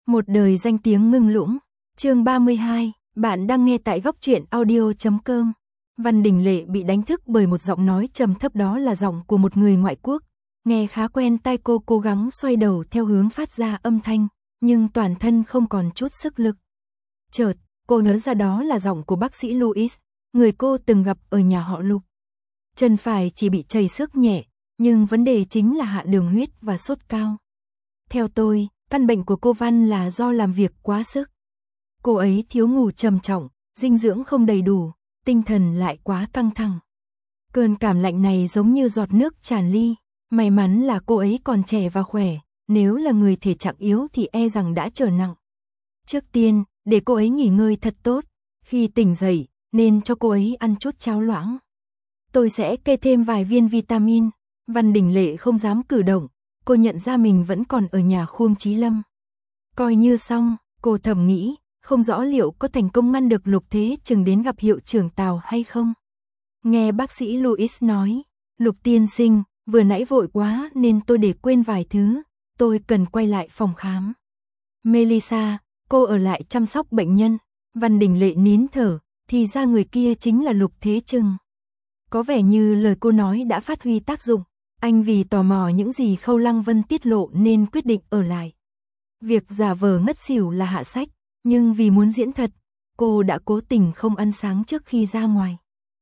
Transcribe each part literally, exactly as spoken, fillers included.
Một đời danh tiếng ngưng lũng. Chương ba mươi hai, bạn đang nghe tại góc truyện audio chấm com. Văn Đình Lệ bị đánh thức bởi một giọng nói trầm thấp, đó là giọng của một người ngoại quốc. Nghe khá quen tai, cô cố gắng xoay đầu theo hướng phát ra âm thanh, nhưng toàn thân không còn chút sức lực. Chợt, cô nhớ ra đó là giọng của bác sĩ Louis, người cô từng gặp ở nhà họ Lục. Chân phải chỉ bị chảy xước nhẹ, nhưng vấn đề chính là hạ đường huyết và sốt cao. Theo tôi, căn bệnh của cô Văn là do làm việc quá sức. Cô ấy thiếu ngủ trầm trọng, dinh dưỡng không đầy đủ, tinh thần lại quá căng thẳng. Cơn cảm lạnh này giống như giọt nước tràn ly, may mắn là cô ấy còn trẻ và khỏe, nếu là người thể trạng yếu thì e rằng đã trở nặng. Trước tiên, để cô ấy nghỉ ngơi thật tốt, khi tỉnh dậy, nên cho cô ấy ăn chút cháo loãng. Tôi sẽ kê thêm vài viên vitamin. Văn Đình Lệ không dám cử động, cô nhận ra mình vẫn còn ở nhà Khuông Chí Lâm. Coi như xong, cô thầm nghĩ, không rõ liệu có thành công ngăn được Lục Thế Chừng đến gặp hiệu trưởng Tào hay không. Nghe bác sĩ Louis nói, Lục tiên sinh, vừa nãy vội quá nên tôi để quên vài thứ, tôi cần quay lại phòng khám. Melissa, cô ở lại chăm sóc bệnh nhân. Văn Đình Lệ nín thở, thì ra người kia chính là Lục Thế Chừng. Có vẻ như lời cô nói đã phát huy tác dụng. Anh vì tò mò những gì Khâu Lăng Vân tiết lộ nên quyết định ở lại. Việc giả vờ ngất xỉu là hạ sách, nhưng vì muốn diễn thật, cô đã cố tình không ăn sáng trước khi ra ngoài.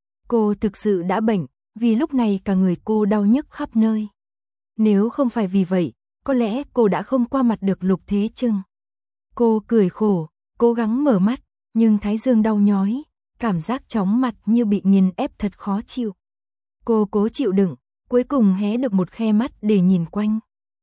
Cô thực sự đã bệnh, vì lúc này cả người cô đau nhức khắp nơi. Nếu không phải vì vậy, có lẽ cô đã không qua mặt được Lục Thế Chừng. Cô cười khổ, cố gắng mở mắt, nhưng thái dương đau nhói, cảm giác chóng mặt như bị nghiền ép thật khó chịu. Cô cố chịu đựng, cuối cùng hé được một khe mắt để nhìn quanh.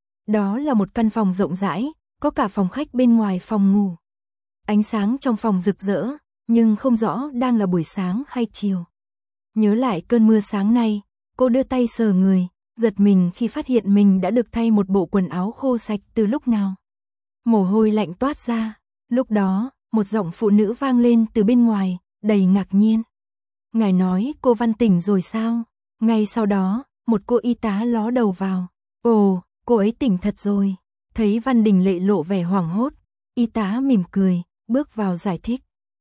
Đó là một căn phòng rộng rãi, có cả phòng khách bên ngoài phòng ngủ. Ánh sáng trong phòng rực rỡ, nhưng không rõ đang là buổi sáng hay chiều. Nhớ lại cơn mưa sáng nay, cô đưa tay sờ người, giật mình khi phát hiện mình đã được thay một bộ quần áo khô sạch từ lúc nào. Mồ hôi lạnh toát ra, lúc đó, một giọng phụ nữ vang lên từ bên ngoài, đầy ngạc nhiên. Ngài nói cô Văn tỉnh rồi sao? Ngay sau đó, một cô y tá ló đầu vào. Ồ, cô ấy tỉnh thật rồi. Thấy Văn Đình Lệ lộ vẻ hoảng hốt, y tá mỉm cười, bước vào giải thích.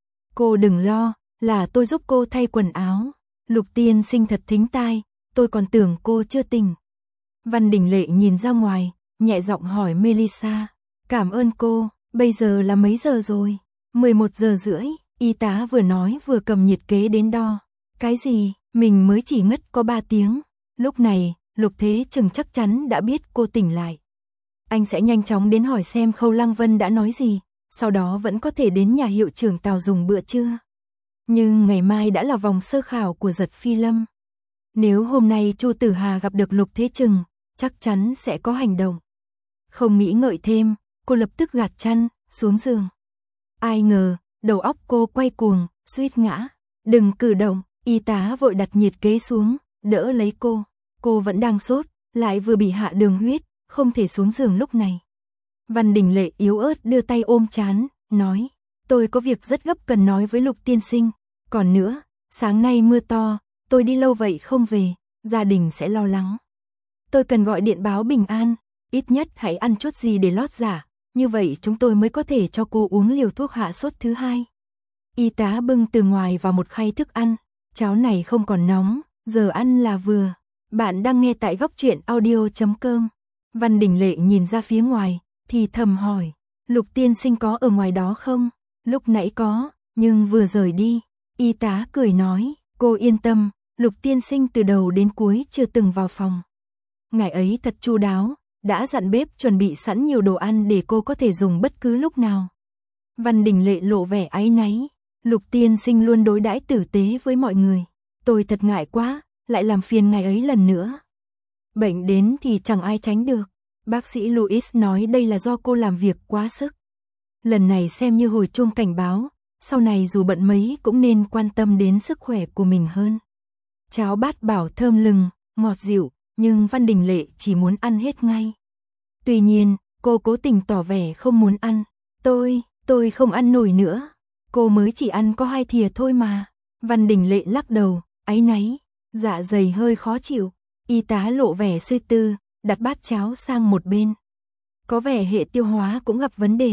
Cô đừng lo, là tôi giúp cô thay quần áo. Lục tiên sinh thật thính tai, tôi còn tưởng cô chưa tỉnh. Văn Đình Lệ nhìn ra ngoài, nhẹ giọng hỏi Melissa. Cảm ơn cô, bây giờ là mấy giờ rồi? mười một giờ rưỡi, y tá vừa nói vừa cầm nhiệt kế đến đo. Cái gì, mình mới chỉ ngất có ba tiếng. Lúc này, Lục Thế Chừng chắc chắn đã biết cô tỉnh lại. Anh sẽ nhanh chóng đến hỏi xem Khâu Lăng Vân đã nói gì, sau đó vẫn có thể đến nhà hiệu trưởng Tào dùng bữa trưa. Nhưng ngày mai đã là vòng sơ khảo của Giật Phi Lâm. Nếu hôm nay Chu Tử Hà gặp được Lục Thế Chừng, chắc chắn sẽ có hành động. Không nghĩ ngợi thêm, cô lập tức gạt chăn, xuống giường. Ai ngờ, đầu óc cô quay cuồng, suýt ngã. Đừng cử động, y tá vội đặt nhiệt kế xuống, đỡ lấy cô. Cô vẫn đang sốt, lại vừa bị hạ đường huyết, không thể xuống giường lúc này. Văn Đình Lệ yếu ớt đưa tay ôm trán, nói, tôi có việc rất gấp cần nói với Lục tiên sinh. Còn nữa, sáng nay mưa to, tôi đi lâu vậy không về, gia đình sẽ lo lắng. Tôi cần gọi điện báo bình an, ít nhất hãy ăn chút gì để lót dạ, như vậy chúng tôi mới có thể cho cô uống liều thuốc hạ sốt thứ hai. Y tá bưng từ ngoài vào một khay thức ăn, cháo này không còn nóng, giờ ăn là vừa. Bạn đang nghe tại góc truyện audio chấm com. Văn Đình Lệ nhìn ra phía ngoài, thì thầm hỏi, Lục tiên sinh có ở ngoài đó không? Lúc nãy có, nhưng vừa rời đi. Y tá cười nói, cô yên tâm, Lục tiên sinh từ đầu đến cuối chưa từng vào phòng. Ngài ấy thật chu đáo, đã dặn bếp chuẩn bị sẵn nhiều đồ ăn để cô có thể dùng bất cứ lúc nào. Văn Đình Lệ lộ vẻ áy náy, Lục tiên sinh luôn đối đãi tử tế với mọi người. Tôi thật ngại quá, lại làm phiền ngài ấy lần nữa. Bệnh đến thì chẳng ai tránh được. Bác sĩ Louis nói đây là do cô làm việc quá sức. Lần này xem như hồi chuông cảnh báo, sau này dù bận mấy cũng nên quan tâm đến sức khỏe của mình hơn. Cháo bát bảo thơm lừng, ngọt dịu, nhưng Văn Đình Lệ chỉ muốn ăn hết ngay. Tuy nhiên, cô cố tình tỏ vẻ không muốn ăn. Tôi, tôi không ăn nổi nữa. Cô mới chỉ ăn có hai thìa thôi mà. Văn Đình Lệ lắc đầu, áy náy, dạ dày hơi khó chịu. Y tá lộ vẻ suy tư, đặt bát cháo sang một bên. Có vẻ hệ tiêu hóa cũng gặp vấn đề.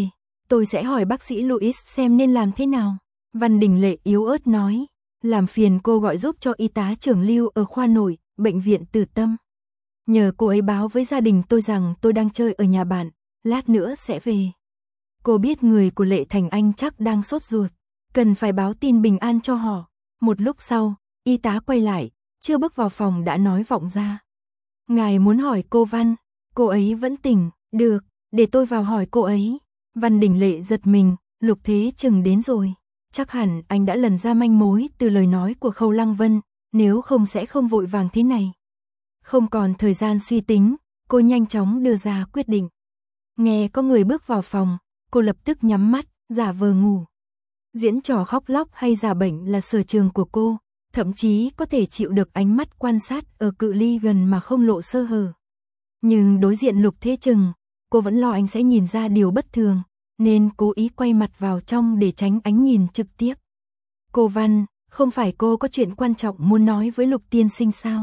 Tôi sẽ hỏi bác sĩ Louis xem nên làm thế nào. Văn Đình Lệ yếu ớt nói. Làm phiền cô gọi giúp cho y tá trưởng Lưu ở khoa nội, bệnh viện Từ Tâm. Nhờ cô ấy báo với gia đình tôi rằng tôi đang chơi ở nhà bạn, lát nữa sẽ về. Cô biết người của Lệ Thành Anh chắc đang sốt ruột, cần phải báo tin bình an cho họ. Một lúc sau, y tá quay lại, chưa bước vào phòng đã nói vọng ra. Ngài muốn hỏi cô Văn, cô ấy vẫn tỉnh, được, để tôi vào hỏi cô ấy. Văn Đình Lệ giật mình, Lục Thế Chừng đến rồi. Chắc hẳn anh đã lần ra manh mối từ lời nói của Khâu Lăng Vân, nếu không sẽ không vội vàng thế này. Không còn thời gian suy tính, cô nhanh chóng đưa ra quyết định. Nghe có người bước vào phòng, cô lập tức nhắm mắt, giả vờ ngủ. Diễn trò khóc lóc hay giả bệnh là sở trường của cô, thậm chí có thể chịu được ánh mắt quan sát ở cự ly gần mà không lộ sơ hở. Nhưng đối diện Lục Thế Chừng, cô vẫn lo anh sẽ nhìn ra điều bất thường, nên cố ý quay mặt vào trong để tránh ánh nhìn trực tiếp. Cô Văn, không phải cô có chuyện quan trọng muốn nói với Lục tiên sinh sao?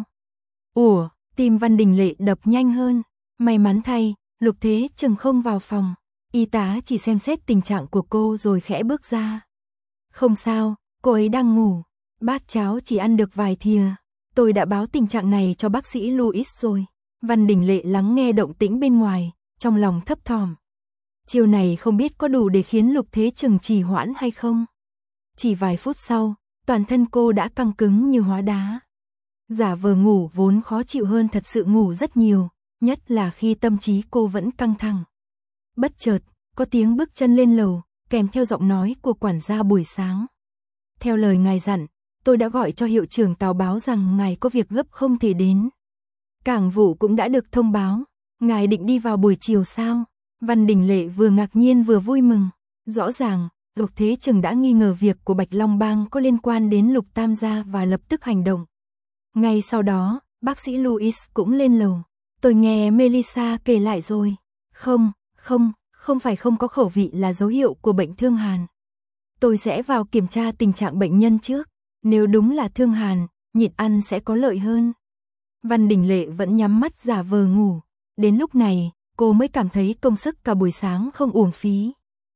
Ủa, tim Văn Đình Lệ đập nhanh hơn. May mắn thay, Lục Thế Chừng không vào phòng. Y tá chỉ xem xét tình trạng của cô rồi khẽ bước ra. Không sao, cô ấy đang ngủ. Bát cháo chỉ ăn được vài thìa. Tôi đã báo tình trạng này cho bác sĩ Louis rồi. Văn Đình Lệ lắng nghe động tĩnh bên ngoài, trong lòng thấp thỏm. Chiều này không biết có đủ để khiến Lục Thế Chừng trì hoãn hay không. Chỉ vài phút sau, toàn thân cô đã căng cứng như hóa đá. Giả vờ ngủ vốn khó chịu hơn thật sự ngủ rất nhiều, nhất là khi tâm trí cô vẫn căng thẳng. Bất chợt, có tiếng bước chân lên lầu, kèm theo giọng nói của quản gia buổi sáng. Theo lời ngài dặn, tôi đã gọi cho hiệu trưởng Tào báo rằng ngài có việc gấp không thể đến. Cảng vụ cũng đã được thông báo, ngài định đi vào buổi chiều sao? Văn Đình Lệ vừa ngạc nhiên vừa vui mừng. Rõ ràng, Lục Thế Chừng đã nghi ngờ việc của Bạch Long Bang có liên quan đến Lục Tam gia và lập tức hành động. Ngay sau đó, bác sĩ Louis cũng lên lầu. Tôi nghe Melissa kể lại rồi. Không, không, không phải không có khẩu vị là dấu hiệu của bệnh thương hàn. Tôi sẽ vào kiểm tra tình trạng bệnh nhân trước. Nếu đúng là thương hàn, nhịn ăn sẽ có lợi hơn. Văn Đình Lệ vẫn nhắm mắt giả vờ ngủ. Đến lúc này, cô mới cảm thấy công sức cả buổi sáng không uổng phí.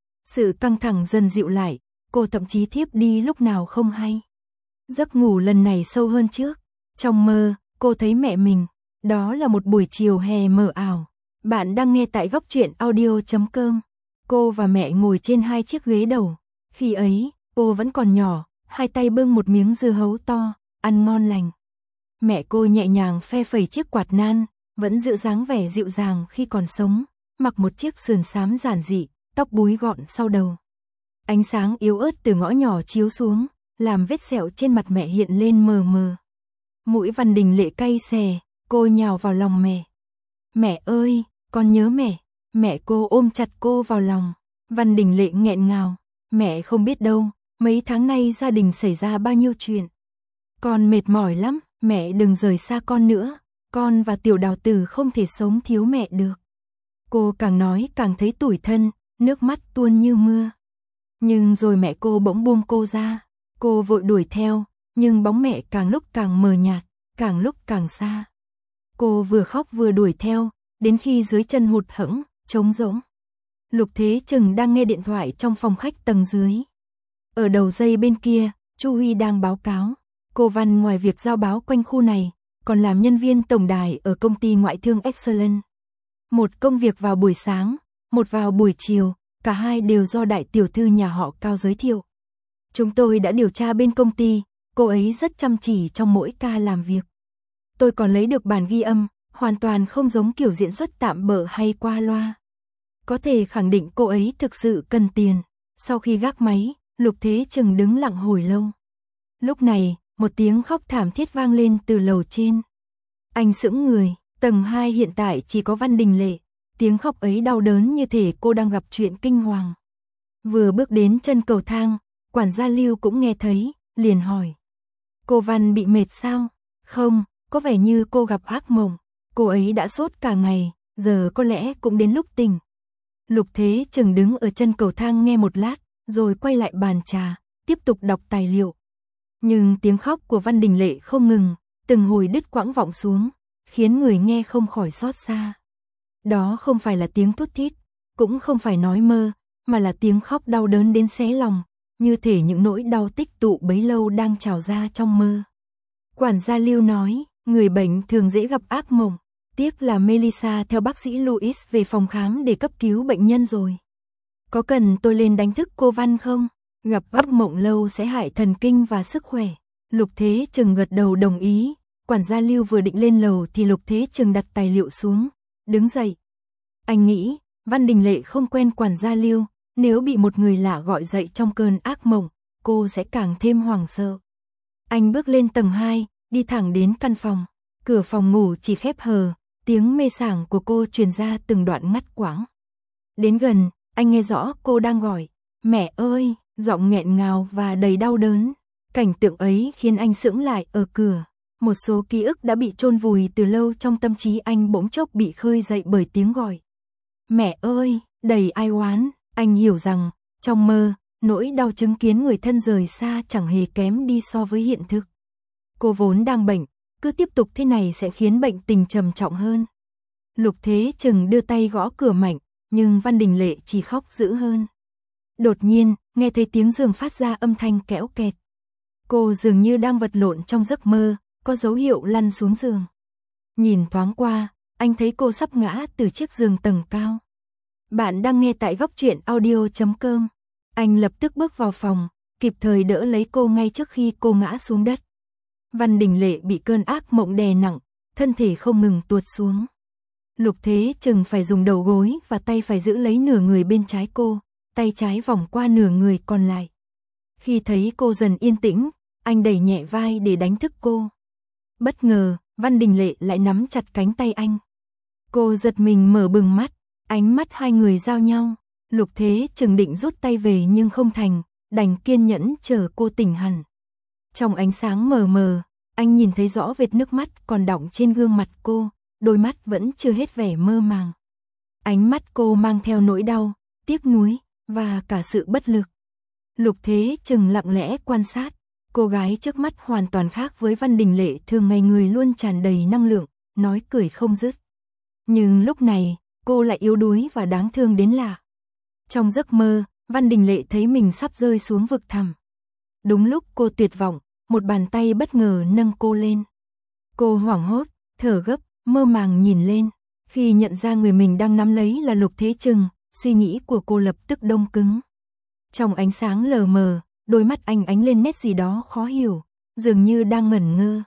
Sự căng thẳng dần dịu lại, cô thậm chí thiếp đi lúc nào không hay. Giấc ngủ lần này sâu hơn trước. Trong mơ, cô thấy mẹ mình. Đó là một buổi chiều hè mờ ảo. Bạn đang nghe tại góc truyện audio chấm com. Cô và mẹ ngồi trên hai chiếc ghế đầu. Khi ấy, cô vẫn còn nhỏ, hai tay bưng một miếng dưa hấu to, ăn ngon lành. Mẹ cô nhẹ nhàng phe phẩy chiếc quạt nan, vẫn giữ dáng vẻ dịu dàng khi còn sống, mặc một chiếc sườn xám giản dị, tóc búi gọn sau đầu. Ánh sáng yếu ớt từ ngõ nhỏ chiếu xuống, làm vết sẹo trên mặt mẹ hiện lên mờ mờ. Mũi Văn Đình Lệ cay xè, cô nhào vào lòng mẹ. Mẹ ơi, con nhớ mẹ. Mẹ cô ôm chặt cô vào lòng. Văn Đình Lệ nghẹn ngào. Mẹ không biết đâu, mấy tháng nay gia đình xảy ra bao nhiêu chuyện. Con mệt mỏi lắm, mẹ đừng rời xa con nữa. Con và Tiểu Đào Tử không thể sống thiếu mẹ được. Cô càng nói càng thấy tủi thân, nước mắt tuôn như mưa. Nhưng rồi mẹ cô bỗng buông cô ra. Cô vội đuổi theo, nhưng bóng mẹ càng lúc càng mờ nhạt, càng lúc càng xa. Cô vừa khóc vừa đuổi theo, đến khi dưới chân hụt hẫng, trống rỗng. Lục Thế Chừng đang nghe điện thoại trong phòng khách tầng dưới. Ở đầu dây bên kia, Chu Huy đang báo cáo. Cô Văn ngoài việc giao báo quanh khu này, còn làm nhân viên tổng đài ở công ty ngoại thương Excellent. Một công việc vào buổi sáng, một vào buổi chiều, cả hai đều do đại tiểu thư nhà họ Cao giới thiệu. Chúng tôi đã điều tra bên công ty, cô ấy rất chăm chỉ trong mỗi ca làm việc. Tôi còn lấy được bản ghi âm, hoàn toàn không giống kiểu diễn xuất tạm bợ hay qua loa. Có thể khẳng định cô ấy thực sự cần tiền. Sau khi gác máy, Lục Thế Chừng đứng lặng hồi lâu. Lúc này, một tiếng khóc thảm thiết vang lên từ lầu trên. Anh sững người, tầng hai hiện tại chỉ có Văn Đình Lệ. Tiếng khóc ấy đau đớn như thể cô đang gặp chuyện kinh hoàng. Vừa bước đến chân cầu thang, quản gia Lưu cũng nghe thấy, liền hỏi. Cô Văn bị mệt sao? Không, có vẻ như cô gặp ác mộng. Cô ấy đã sốt cả ngày, giờ có lẽ cũng đến lúc tỉnh. Lục Thế Chừng đứng ở chân cầu thang nghe một lát, rồi quay lại bàn trà, tiếp tục đọc tài liệu. Nhưng tiếng khóc của Văn Đình Lệ không ngừng, từng hồi đứt quãng vọng xuống, khiến người nghe không khỏi xót xa. Đó không phải là tiếng thút thít, cũng không phải nói mơ, mà là tiếng khóc đau đớn đến xé lòng, như thể những nỗi đau tích tụ bấy lâu đang trào ra trong mơ. Quản gia Lưu nói, người bệnh thường dễ gặp ác mộng, tiếc là Melissa theo bác sĩ Louis về phòng khám để cấp cứu bệnh nhân rồi. Có cần tôi lên đánh thức cô Văn không? Gặp ác mộng lâu sẽ hại thần kinh và sức khỏe. Lục Thế Trừng gật đầu đồng ý. Quản gia Lưu vừa định lên lầu thì Lục Thế Trừng đặt tài liệu xuống, đứng dậy. Anh nghĩ, Văn Đình Lệ không quen quản gia Lưu, nếu bị một người lạ gọi dậy trong cơn ác mộng, cô sẽ càng thêm hoảng sợ. Anh bước lên tầng hai, đi thẳng đến căn phòng. Cửa phòng ngủ chỉ khép hờ, tiếng mê sảng của cô truyền ra từng đoạn ngắt quãng. Đến gần, anh nghe rõ cô đang gọi, mẹ ơi, giọng nghẹn ngào và đầy đau đớn. Cảnh tượng ấy khiến anh sững lại ở cửa. Một số ký ức đã bị chôn vùi từ lâu trong tâm trí anh bỗng chốc bị khơi dậy bởi tiếng gọi. Mẹ ơi, đầy ai oán, anh hiểu rằng, trong mơ, nỗi đau chứng kiến người thân rời xa chẳng hề kém đi so với hiện thực. Cô vốn đang bệnh, cứ tiếp tục thế này sẽ khiến bệnh tình trầm trọng hơn. Lục Thế Trừng đưa tay gõ cửa mạnh, nhưng Văn Đình Lệ chỉ khóc dữ hơn. Đột nhiên, nghe thấy tiếng giường phát ra âm thanh kéo kẹt. Cô dường như đang vật lộn trong giấc mơ, có dấu hiệu lăn xuống giường. Nhìn thoáng qua, anh thấy cô sắp ngã từ chiếc giường tầng cao. Bạn đang nghe tại góc truyện audio chấm com. Anh lập tức bước vào phòng, kịp thời đỡ lấy cô ngay trước khi cô ngã xuống đất. Văn Đình Lệ bị cơn ác mộng đè nặng, thân thể không ngừng tuột xuống. Lục Thế Trừng phải dùng đầu gối và tay phải giữ lấy nửa người bên trái cô, tay trái vòng qua nửa người còn lại. Khi thấy cô dần yên tĩnh, anh đẩy nhẹ vai để đánh thức cô. Bất ngờ, Văn Đình Lệ lại nắm chặt cánh tay anh. Cô giật mình mở bừng mắt, ánh mắt hai người giao nhau. Lục Thế Trừng định rút tay về nhưng không thành, đành kiên nhẫn chờ cô tỉnh hẳn. Trong ánh sáng mờ mờ, anh nhìn thấy rõ vệt nước mắt còn đọng trên gương mặt cô, đôi mắt vẫn chưa hết vẻ mơ màng. Ánh mắt cô mang theo nỗi đau, tiếc nuối và cả sự bất lực. Lục Thế Trừng lặng lẽ quan sát, cô gái trước mắt hoàn toàn khác với Văn Đình Lệ thường ngày người luôn tràn đầy năng lượng, nói cười không dứt. Nhưng lúc này, cô lại yếu đuối và đáng thương đến lạ. Trong giấc mơ, Văn Đình Lệ thấy mình sắp rơi xuống vực thẳm. Đúng lúc cô tuyệt vọng, một bàn tay bất ngờ nâng cô lên. Cô hoảng hốt, thở gấp, mơ màng nhìn lên. Khi nhận ra người mình đang nắm lấy là Lục Thế Trừng, suy nghĩ của cô lập tức đông cứng. Trong ánh sáng lờ mờ, đôi mắt anh ánh lên nét gì đó khó hiểu, dường như đang ngẩn ngơ.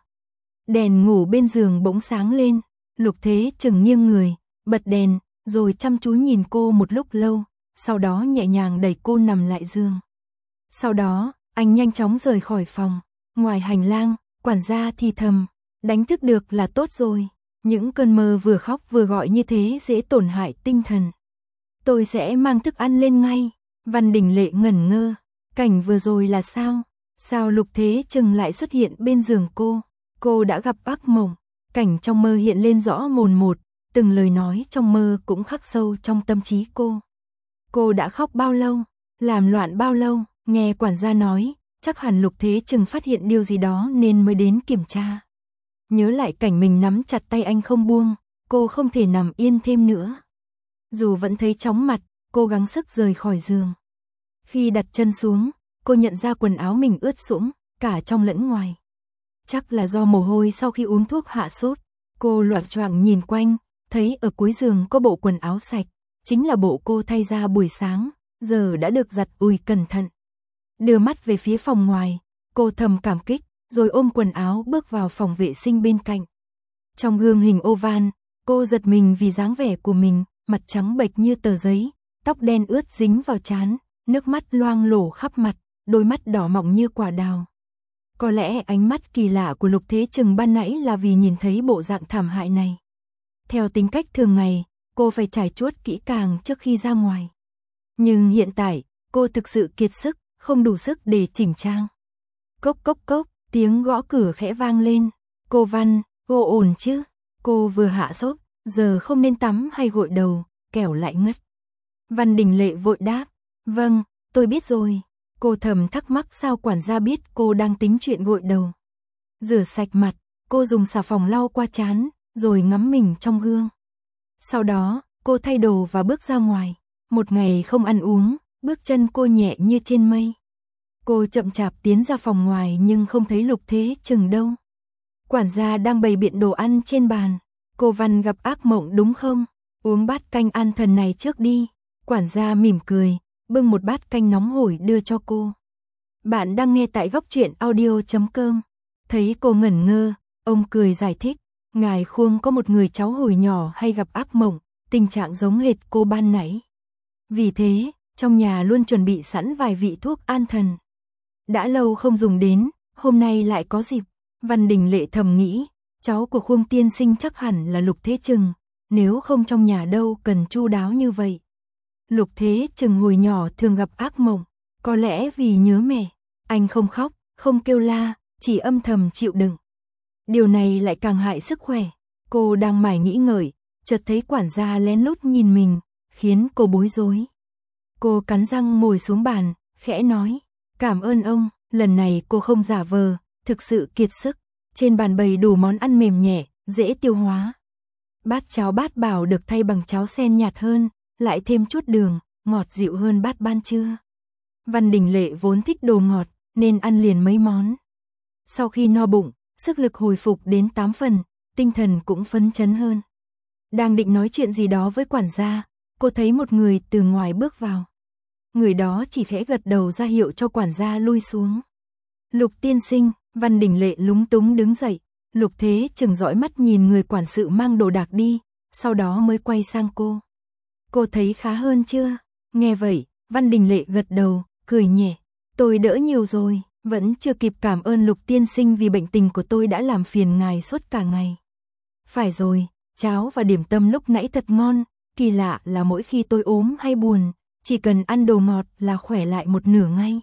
Đèn ngủ bên giường bỗng sáng lên, Lục Thế Trừng nghiêng người, bật đèn, rồi chăm chú nhìn cô một lúc lâu, sau đó nhẹ nhàng đẩy cô nằm lại giường. Sau đó, anh nhanh chóng rời khỏi phòng. Ngoài hành lang, quản gia thì thầm, đánh thức được là tốt rồi. Những cơn mơ vừa khóc vừa gọi như thế dễ tổn hại tinh thần. Tôi sẽ mang thức ăn lên ngay. Văn Đình Lệ ngẩn ngơ. Cảnh vừa rồi là sao? Sao Lục Thế Trừng lại xuất hiện bên giường cô? Cô đã gặp ác mộng. Cảnh trong mơ hiện lên rõ mồn một, từng lời nói trong mơ cũng khắc sâu trong tâm trí cô. Cô đã khóc bao lâu? Làm loạn bao lâu? Nghe quản gia nói, chắc hẳn Lục Thế Trừng phát hiện điều gì đó nên mới đến kiểm tra. Nhớ lại cảnh mình nắm chặt tay anh không buông, cô không thể nằm yên thêm nữa. Dù vẫn thấy chóng mặt, cô gắng sức rời khỏi giường. Khi đặt chân xuống, cô nhận ra quần áo mình ướt sũng, cả trong lẫn ngoài. Chắc là do mồ hôi sau khi uống thuốc hạ sốt. Cô loạng choạng nhìn quanh, thấy ở cuối giường có bộ quần áo sạch, chính là bộ cô thay ra buổi sáng, giờ đã được giặt ủi cẩn thận. Đưa mắt về phía phòng ngoài, cô thầm cảm kích, rồi ôm quần áo bước vào phòng vệ sinh bên cạnh. Trong gương hình oval, cô giật mình vì dáng vẻ của mình, mặt trắng bệch như tờ giấy, tóc đen ướt dính vào trán, nước mắt loang lổ khắp mặt, đôi mắt đỏ mọng như quả đào. Có lẽ ánh mắt kỳ lạ của Lục Thế Trừng ban nãy là vì nhìn thấy bộ dạng thảm hại này. Theo tính cách thường ngày, cô phải trải chuốt kỹ càng trước khi ra ngoài. Nhưng hiện tại, cô thực sự kiệt sức, không đủ sức để chỉnh trang. Cốc cốc cốc, tiếng gõ cửa khẽ vang lên. Cô Văn, cô ổn chứ? Cô vừa hạ sốt, giờ không nên tắm hay gội đầu, kẻo lại ngất. Văn Đình Lệ vội đáp, vâng, tôi biết rồi. Cô thầm thắc mắc sao quản gia biết cô đang tính chuyện gội đầu. Rửa sạch mặt, cô dùng xà phòng lau qua trán, rồi ngắm mình trong gương. Sau đó, cô thay đồ và bước ra ngoài. Một ngày không ăn uống, Bước chân cô nhẹ như trên mây. Cô chậm chạp tiến ra phòng ngoài nhưng không thấy Lục Thế Chừng đâu. Quản gia đang bày biện đồ ăn trên bàn. Cô Văn gặp ác mộng đúng không? Uống bát canh an thần này trước đi. Quản gia mỉm cười, bưng một bát canh nóng hổi đưa cho cô. Bạn đang nghe tại góc truyện audio chấm com. Thấy cô ngẩn ngơ, ông cười giải thích. Ngài Khuông có một người cháu hồi nhỏ hay gặp ác mộng, tình trạng giống hệt cô ban nãy. Vì thế, trong nhà luôn chuẩn bị sẵn vài vị thuốc an thần. Đã lâu không dùng đến, hôm nay lại có dịp. Văn Đình Lệ thầm nghĩ, cháu của Khuông tiên sinh chắc hẳn là Lục Thế Chừng, nếu không trong nhà đâu cần chu đáo như vậy. Lục Thế Chừng hồi nhỏ thường gặp ác mộng, có lẽ vì nhớ mẹ, anh không khóc, không kêu la, chỉ âm thầm chịu đựng. Điều này lại càng hại sức khỏe. Cô đang mải nghĩ ngợi, chợt thấy quản gia lén lút nhìn mình, khiến cô bối rối. Cô cắn răng ngồi xuống bàn, khẽ nói, cảm ơn ông, lần này cô không giả vờ, thực sự kiệt sức. Trên bàn bày đủ món ăn mềm nhẹ, dễ tiêu hóa. Bát cháo bát bảo được thay bằng cháo sen nhạt hơn, lại thêm chút đường, ngọt dịu hơn bát ban trưa. Văn Đình Lệ vốn thích đồ ngọt, nên ăn liền mấy món. Sau khi no bụng, sức lực hồi phục đến tám phần, tinh thần cũng phấn chấn hơn. Đang định nói chuyện gì đó với quản gia, cô thấy một người từ ngoài bước vào. Người đó chỉ khẽ gật đầu ra hiệu cho quản gia lui xuống. Lục tiên sinh, Văn Đình Lệ lúng túng đứng dậy. Lục Thế Chừng dõi mắt nhìn người quản sự mang đồ đạc đi, sau đó mới quay sang cô. Cô thấy khá hơn chưa? Nghe vậy, Văn Đình Lệ gật đầu, cười nhẹ. Tôi đỡ nhiều rồi, vẫn chưa kịp cảm ơn Lục tiên sinh vì bệnh tình của tôi đã làm phiền ngài suốt cả ngày. Phải rồi, cháo và điểm tâm lúc nãy thật ngon, kỳ lạ là mỗi khi tôi ốm hay buồn, chỉ cần ăn đồ ngọt là khỏe lại một nửa ngay.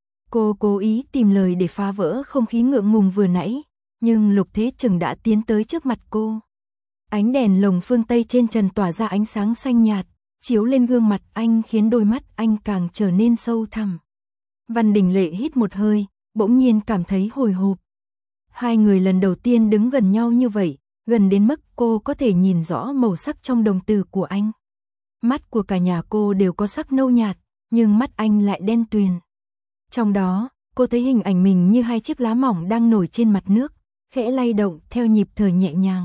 Cô cố ý tìm lời để phá vỡ không khí ngượng ngùng vừa nãy, nhưng Lục Thế Chừng đã tiến tới trước mặt cô. Ánh đèn lồng phương Tây trên trần tỏa ra ánh sáng xanh nhạt, chiếu lên gương mặt anh khiến đôi mắt anh càng trở nên sâu thẳm. Văn Đình Lệ hít một hơi, bỗng nhiên cảm thấy hồi hộp. Hai người lần đầu tiên đứng gần nhau như vậy, gần đến mức cô có thể nhìn rõ màu sắc trong đồng tử của anh. Mắt của cả nhà cô đều có sắc nâu nhạt, nhưng mắt anh lại đen tuyền. Trong đó, cô thấy hình ảnh mình như hai chiếc lá mỏng đang nổi trên mặt nước, khẽ lay động theo nhịp thở nhẹ nhàng.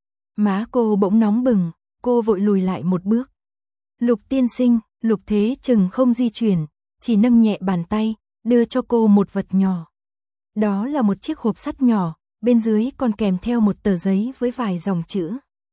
Má cô bỗng nóng bừng, cô vội lùi lại một bước. Lục tiên sinh, Lục Thế Chừng không di chuyển, chỉ nâng nhẹ bàn tay, đưa cho cô một vật nhỏ. Đó là một chiếc hộp sắt nhỏ, bên dưới còn kèm theo một tờ giấy với vài dòng chữ.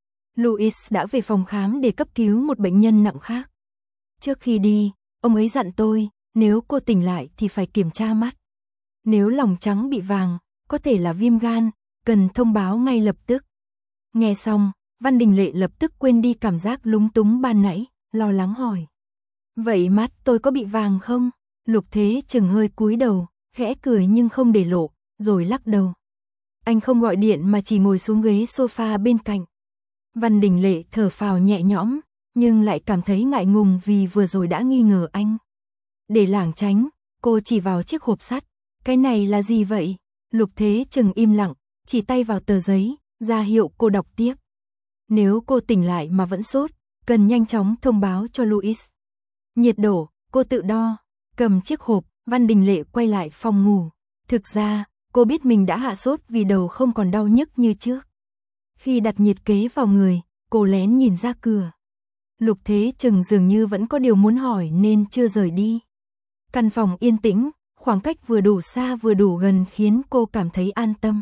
Louis đã về phòng khám để cấp cứu một bệnh nhân nặng khác. Trước khi đi, ông ấy dặn tôi, nếu cô tỉnh lại thì phải kiểm tra mắt. Nếu lòng trắng bị vàng, có thể là viêm gan, cần thông báo ngay lập tức. Nghe xong, Văn Đình Lệ lập tức quên đi cảm giác lúng túng ban nãy, lo lắng hỏi. Vậy mắt tôi có bị vàng không? Lục Thế Chừng hơi cúi đầu, khẽ cười nhưng không để lộ, rồi lắc đầu. Anh không gọi điện mà chỉ ngồi xuống ghế sofa bên cạnh. Văn Đình Lệ thở phào nhẹ nhõm, nhưng lại cảm thấy ngại ngùng vì vừa rồi đã nghi ngờ anh. Để lảng tránh, cô chỉ vào chiếc hộp sắt. Cái này là gì vậy? Lục Thế Chừng im lặng, chỉ tay vào tờ giấy, ra hiệu cô đọc tiếp. Nếu cô tỉnh lại mà vẫn sốt, cần nhanh chóng thông báo cho Louis. Nhiệt độ, cô tự đo. Cầm chiếc hộp, Văn Đình Lệ quay lại phòng ngủ. Thực ra, cô biết mình đã hạ sốt vì đầu không còn đau nhức như trước. Khi đặt nhiệt kế vào người, cô lén nhìn ra cửa. Lục Thế Chừng dường như vẫn có điều muốn hỏi nên chưa rời đi. Căn phòng yên tĩnh, khoảng cách vừa đủ xa vừa đủ gần khiến cô cảm thấy an tâm.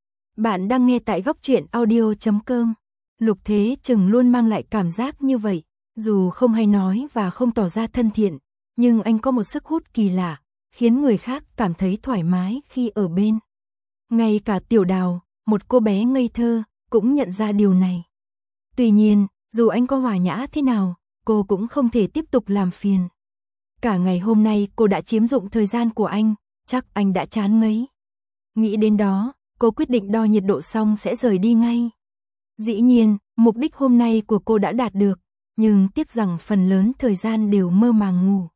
Bạn đang nghe tại góc truyện audio chấm com. Lục Thế Chừng luôn mang lại cảm giác như vậy, dù không hay nói và không tỏ ra thân thiện, nhưng anh có một sức hút kỳ lạ, khiến người khác cảm thấy thoải mái khi ở bên. Ngay cả Tiểu Đào, một cô bé ngây thơ, cũng nhận ra điều này. Tuy nhiên, dù anh có hòa nhã thế nào, cô cũng không thể tiếp tục làm phiền. Cả ngày hôm nay cô đã chiếm dụng thời gian của anh, chắc anh đã chán ngấy. Nghĩ đến đó, cô quyết định đo nhiệt độ xong sẽ rời đi ngay. Dĩ nhiên, mục đích hôm nay của cô đã đạt được, nhưng tiếc rằng phần lớn thời gian đều mơ màng ngủ.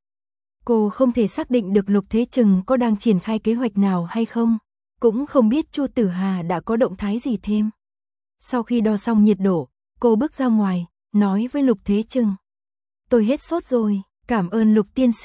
Cô không thể xác định được Lục Thế Chừng có đang triển khai kế hoạch nào hay không, cũng không biết Chu Tử Hà đã có động thái gì thêm. Sau khi đo xong nhiệt độ, cô bước ra ngoài, nói với Lục Thế Chừng. Tôi hết sốt rồi, cảm ơn Lục tiên sinh,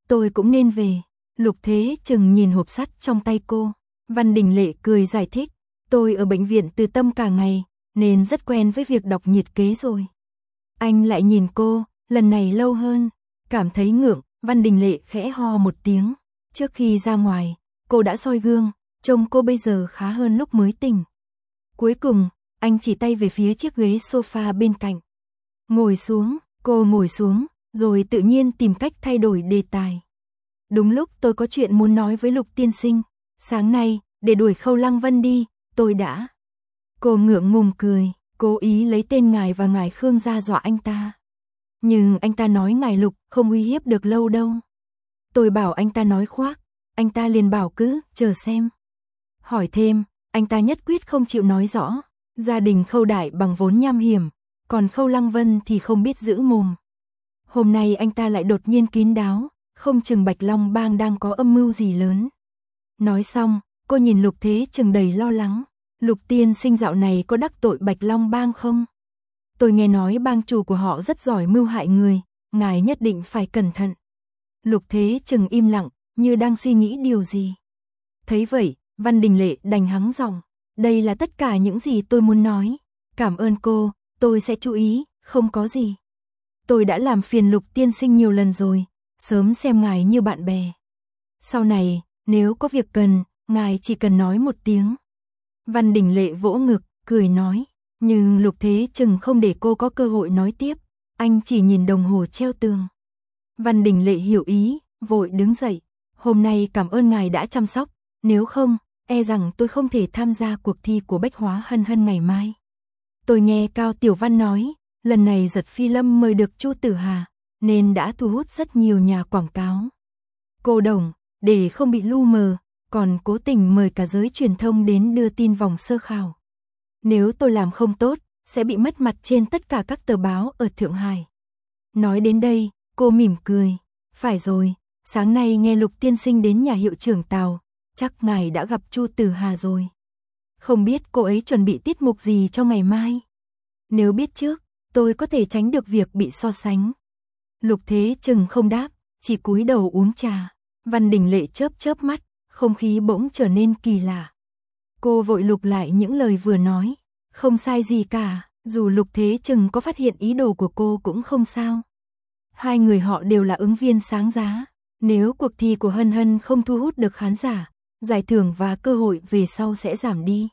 tôi cũng nên về. Lục Thế Trừng nhìn hộp sắt trong tay cô. Văn Đình Lệ cười giải thích, tôi ở bệnh viện Từ Tâm cả ngày, nên rất quen với việc đọc nhiệt kế rồi. Anh lại nhìn cô, lần này lâu hơn, cảm thấy ngượng, Văn Đình Lệ khẽ ho một tiếng. Trước khi ra ngoài, cô đã soi gương, trông cô bây giờ khá hơn lúc mới tỉnh. Cuối cùng, anh chỉ tay về phía chiếc ghế sofa bên cạnh. Ngồi xuống, cô ngồi xuống, rồi tự nhiên tìm cách thay đổi đề tài. Đúng lúc tôi có chuyện muốn nói với Lục tiên sinh. Sáng nay, để đuổi Khâu Lăng Vân đi, tôi đã. Cô ngượng ngùng cười, cố ý lấy tên ngài và ngài Khương ra dọa anh ta. Nhưng anh ta nói ngài Lục không uy hiếp được lâu đâu. Tôi bảo anh ta nói khoác, anh ta liền bảo cứ chờ xem. Hỏi thêm, anh ta nhất quyết không chịu nói rõ. Gia đình Khâu Đại bằng vốn nham hiểm, còn Khâu Lăng Vân thì không biết giữ mồm. Hôm nay anh ta lại đột nhiên kín đáo, không chừng Bạch Long Bang đang có âm mưu gì lớn. Nói xong, cô nhìn Lục Thế Trừng đầy lo lắng. Lục tiên sinh dạo này có đắc tội Bạch Long Bang không? Tôi nghe nói bang chủ của họ rất giỏi mưu hại người, ngài nhất định phải cẩn thận. Lục Thế Trừng im lặng, như đang suy nghĩ điều gì. Thấy vậy, Văn Đình Lệ đành hắng giọng. Đây là tất cả những gì tôi muốn nói. Cảm ơn cô, tôi sẽ chú ý, không có gì. Tôi đã làm phiền Lục tiên sinh nhiều lần rồi, sớm xem ngài như bạn bè. Sau này, nếu có việc cần, ngài chỉ cần nói một tiếng. Văn Đình Lệ vỗ ngực, cười nói. Nhưng Lục Thế Trừng không để cô có cơ hội nói tiếp. Anh chỉ nhìn đồng hồ treo tường. Văn Đình Lệ hiểu ý, vội đứng dậy. Hôm nay cảm ơn ngài đã chăm sóc. Nếu không, e rằng tôi không thể tham gia cuộc thi của Bách Hóa Hân Hân ngày mai. Tôi nghe Cao Tiểu Văn nói, lần này Giật Phi Lâm mời được Chu Tử Hà, nên đã thu hút rất nhiều nhà quảng cáo. Cô đồng, để không bị lu mờ, còn cố tình mời cả giới truyền thông đến đưa tin vòng sơ khảo. Nếu tôi làm không tốt, sẽ bị mất mặt trên tất cả các tờ báo ở Thượng Hải. Nói đến đây, cô mỉm cười. Phải rồi, sáng nay nghe Lục tiên sinh đến nhà hiệu trưởng Tào, chắc ngài đã gặp Chu Tử Hà rồi. Không biết cô ấy chuẩn bị tiết mục gì cho ngày mai. Nếu biết trước, tôi có thể tránh được việc bị so sánh. Lục Thế Trừng không đáp, chỉ cúi đầu uống trà. Văn Đình Lệ chớp chớp mắt, không khí bỗng trở nên kỳ lạ. Cô vội lục lại những lời vừa nói. Không sai gì cả, dù Lục Thế Trừng có phát hiện ý đồ của cô cũng không sao. Hai người họ đều là ứng viên sáng giá. Nếu cuộc thi của Hân Hân không thu hút được khán giả, giải thưởng và cơ hội về sau sẽ giảm đi.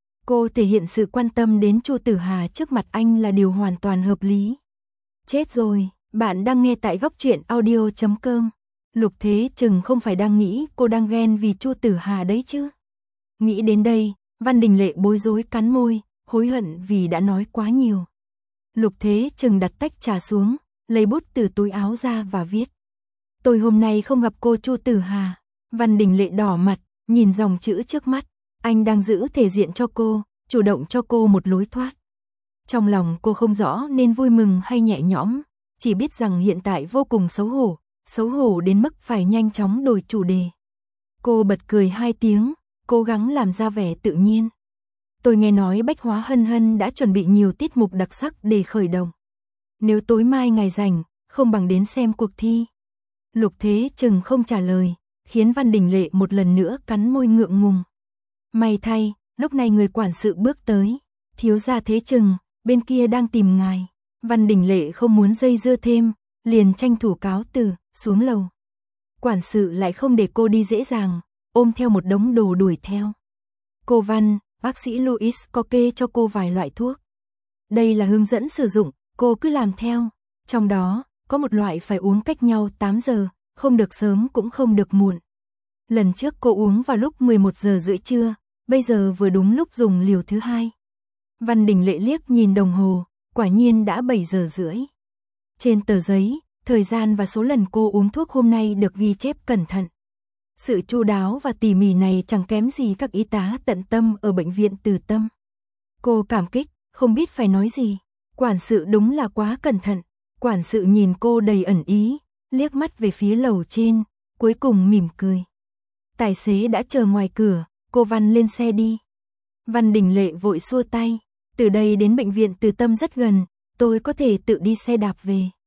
Cô thể hiện sự quan tâm đến Chu Tử Hà trước mặt anh là điều hoàn toàn hợp lý. Chết rồi, bạn đang nghe tại góc truyện audio chấm com. Lục Thế Trừng không phải đang nghĩ cô đang ghen vì Chu Tử Hà đấy chứ. Nghĩ đến đây, Văn Đình Lệ bối rối cắn môi, hối hận vì đã nói quá nhiều. Lục Thế Trừng đặt tách trà xuống, lấy bút từ túi áo ra và viết. Tôi hôm nay không gặp cô Chu Tử Hà. Văn Đình Lệ đỏ mặt, nhìn dòng chữ trước mắt. Anh đang giữ thể diện cho cô, chủ động cho cô một lối thoát. Trong lòng cô không rõ nên vui mừng hay nhẹ nhõm, chỉ biết rằng hiện tại vô cùng xấu hổ, xấu hổ đến mức phải nhanh chóng đổi chủ đề. Cô bật cười hai tiếng, cố gắng làm ra vẻ tự nhiên. Tôi nghe nói Bách Hóa Hân Hân đã chuẩn bị nhiều tiết mục đặc sắc để khởi động. Nếu tối mai ngày rảnh, không bằng đến xem cuộc thi. Lục Thế Trừng không trả lời, khiến Văn Đình Lệ một lần nữa cắn môi ngượng ngùng. May thay, lúc này người quản sự bước tới. Thiếu gia Thế Trừng, bên kia đang tìm ngài. Văn Đình Lệ không muốn dây dưa thêm, liền tranh thủ cáo từ, xuống lầu. Quản sự lại không để cô đi dễ dàng, ôm theo một đống đồ đuổi theo. Cô Văn, bác sĩ Louis có kê cho cô vài loại thuốc. Đây là hướng dẫn sử dụng, cô cứ làm theo. Trong đó, có một loại phải uống cách nhau tám giờ, không được sớm cũng không được muộn. Lần trước cô uống vào lúc mười một giờ rưỡi trưa, bây giờ vừa đúng lúc dùng liều thứ hai. Văn Đình Lệ liếc nhìn đồng hồ, quả nhiên đã bảy giờ rưỡi. Trên tờ giấy, thời gian và số lần cô uống thuốc hôm nay được ghi chép cẩn thận. Sự chu đáo và tỉ mỉ này chẳng kém gì các y tá tận tâm ở bệnh viện Từ Tâm. Cô cảm kích, không biết phải nói gì. Quản sự đúng là quá cẩn thận. Quản sự nhìn cô đầy ẩn ý, liếc mắt về phía lầu trên, cuối cùng mỉm cười. Tài xế đã chờ ngoài cửa, cô Văn lên xe đi. Văn Đình Lệ vội xua tay, từ đây đến bệnh viện Từ Tâm rất gần, tôi có thể tự đi xe đạp về.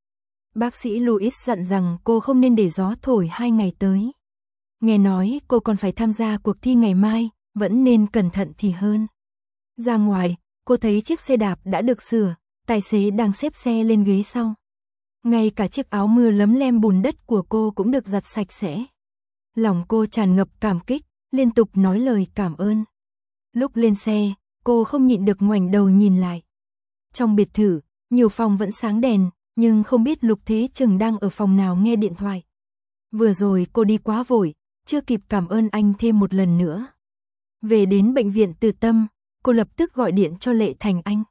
Bác sĩ Louis dặn rằng cô không nên để gió thổi hai ngày tới. Nghe nói cô còn phải tham gia cuộc thi ngày mai, vẫn nên cẩn thận thì hơn. Ra ngoài, cô thấy chiếc xe đạp đã được sửa, tài xế đang xếp xe lên ghế sau. Ngay cả chiếc áo mưa lấm lem bùn đất của cô cũng được giặt sạch sẽ. Lòng cô tràn ngập cảm kích, liên tục nói lời cảm ơn. Lúc lên xe, cô không nhịn được ngoảnh đầu nhìn lại. Trong biệt thự, nhiều phòng vẫn sáng đèn, nhưng không biết Lục Thế Trừng đang ở phòng nào nghe điện thoại. Vừa rồi cô đi quá vội, chưa kịp cảm ơn anh thêm một lần nữa. Về đến bệnh viện Từ Tâm, cô lập tức gọi điện cho Lệ Thành Anh.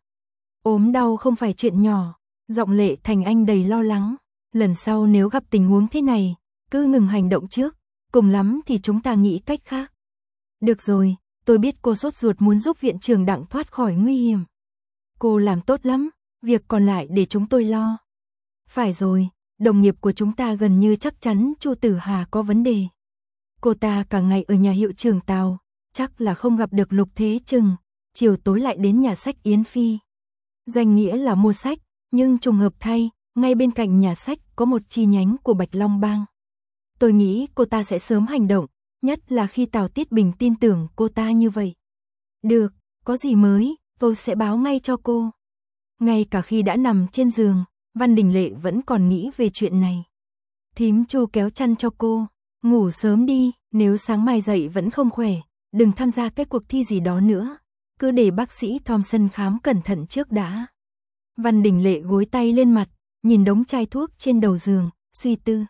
Ốm đau không phải chuyện nhỏ, giọng Lệ Thành Anh đầy lo lắng. Lần sau nếu gặp tình huống thế này, cứ ngừng hành động trước, cùng lắm thì chúng ta nghĩ cách khác. Được rồi, tôi biết cô sốt ruột muốn giúp viện trưởng Đặng thoát khỏi nguy hiểm. Cô làm tốt lắm, việc còn lại để chúng tôi lo. Phải rồi, đồng nghiệp của chúng ta gần như chắc chắn Chu Tử Hà có vấn đề. Cô ta cả ngày ở nhà hiệu trưởng Tào, chắc là không gặp được Lục Thế Trừng, chiều tối lại đến nhà sách Yến Phi. Danh nghĩa là mua sách, nhưng trùng hợp thay, ngay bên cạnh nhà sách có một chi nhánh của Bạch Long Bang. Tôi nghĩ cô ta sẽ sớm hành động, nhất là khi Tào Tiết Bình tin tưởng cô ta như vậy. Được, có gì mới, tôi sẽ báo ngay cho cô. Ngay cả khi đã nằm trên giường, Văn Đình Lệ vẫn còn nghĩ về chuyện này. Thím Chu kéo chăn cho cô, ngủ sớm đi, nếu sáng mai dậy vẫn không khỏe, đừng tham gia cái cuộc thi gì đó nữa, cứ để bác sĩ Thompson khám cẩn thận trước đã. Văn Đình Lệ gối tay lên mặt, nhìn đống chai thuốc trên đầu giường, suy tư.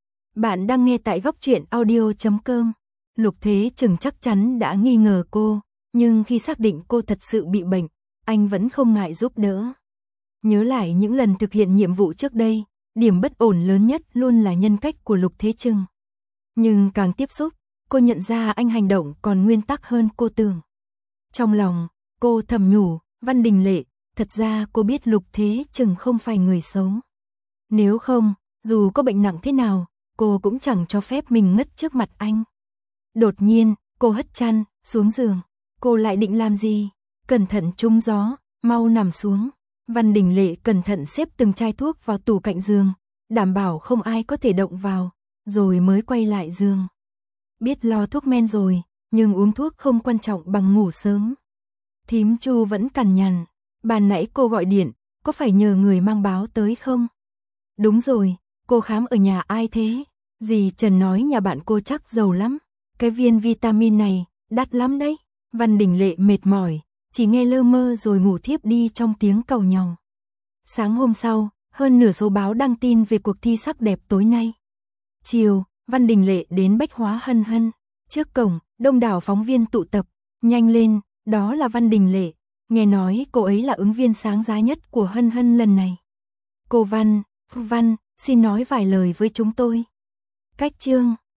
Bạn đang nghe tại góc truyện audio chấm com. Lục Thế Trừng chắc chắn đã nghi ngờ cô, nhưng khi xác định cô thật sự bị bệnh, anh vẫn không ngại giúp đỡ. Nhớ lại những lần thực hiện nhiệm vụ trước đây, điểm bất ổn lớn nhất luôn là nhân cách của Lục Thế Trừng. Nhưng càng tiếp xúc, cô nhận ra anh hành động còn nguyên tắc hơn cô tưởng. Trong lòng, cô thầm nhủ, Văn Đình Lệ, thật ra cô biết Lục Thế Trừng không phải người xấu. Nếu không, dù có bệnh nặng thế nào, cô cũng chẳng cho phép mình ngất trước mặt anh. Đột nhiên, cô hất chăn, xuống giường. Cô lại định làm gì? Cẩn thận trúng gió, mau nằm xuống. Văn Đình Lệ cẩn thận xếp từng chai thuốc vào tủ cạnh giường, đảm bảo không ai có thể động vào, rồi mới quay lại giường. Biết lo thuốc men rồi, nhưng uống thuốc không quan trọng bằng ngủ sớm. Thím Chu vẫn cằn nhằn, ban nãy cô gọi điện, có phải nhờ người mang báo tới không? Đúng rồi, cô khám ở nhà ai thế? Dì Trần nói nhà bạn cô chắc giàu lắm, cái viên vitamin này, đắt lắm đấy. Văn Đình Lệ mệt mỏi, chỉ nghe lơ mơ rồi ngủ thiếp đi trong tiếng càu nhàu. Sáng hôm sau, hơn nửa số báo đăng tin về cuộc thi sắc đẹp tối nay. Chiều, Văn Đình Lệ đến Bách Hóa Hân Hân. Trước cổng, đông đảo phóng viên tụ tập. Nhanh lên, đó là Văn Đình Lệ. Nghe nói cô ấy là ứng viên sáng giá nhất của Hân Hân lần này. Cô Văn, Văn, xin nói vài lời với chúng tôi. Cách chương